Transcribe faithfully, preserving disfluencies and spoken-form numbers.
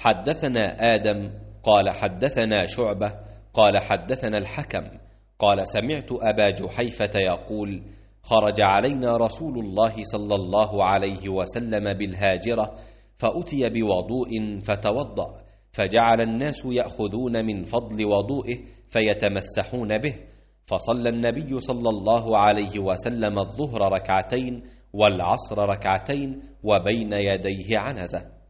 حدثنا آدم قال حدثنا شعبة قال حدثنا الحكم قال سمعت أبا جحيفة يقول خرج علينا رسول الله صلى الله عليه وسلم بالهاجرة فأتي بوضوء فتوضأ، فجعل الناس يأخذون من فضل وضوئه فيتمسحون به، فصلى النبي صلى الله عليه وسلم الظهر ركعتين والعصر ركعتين وبين يديه عنزة.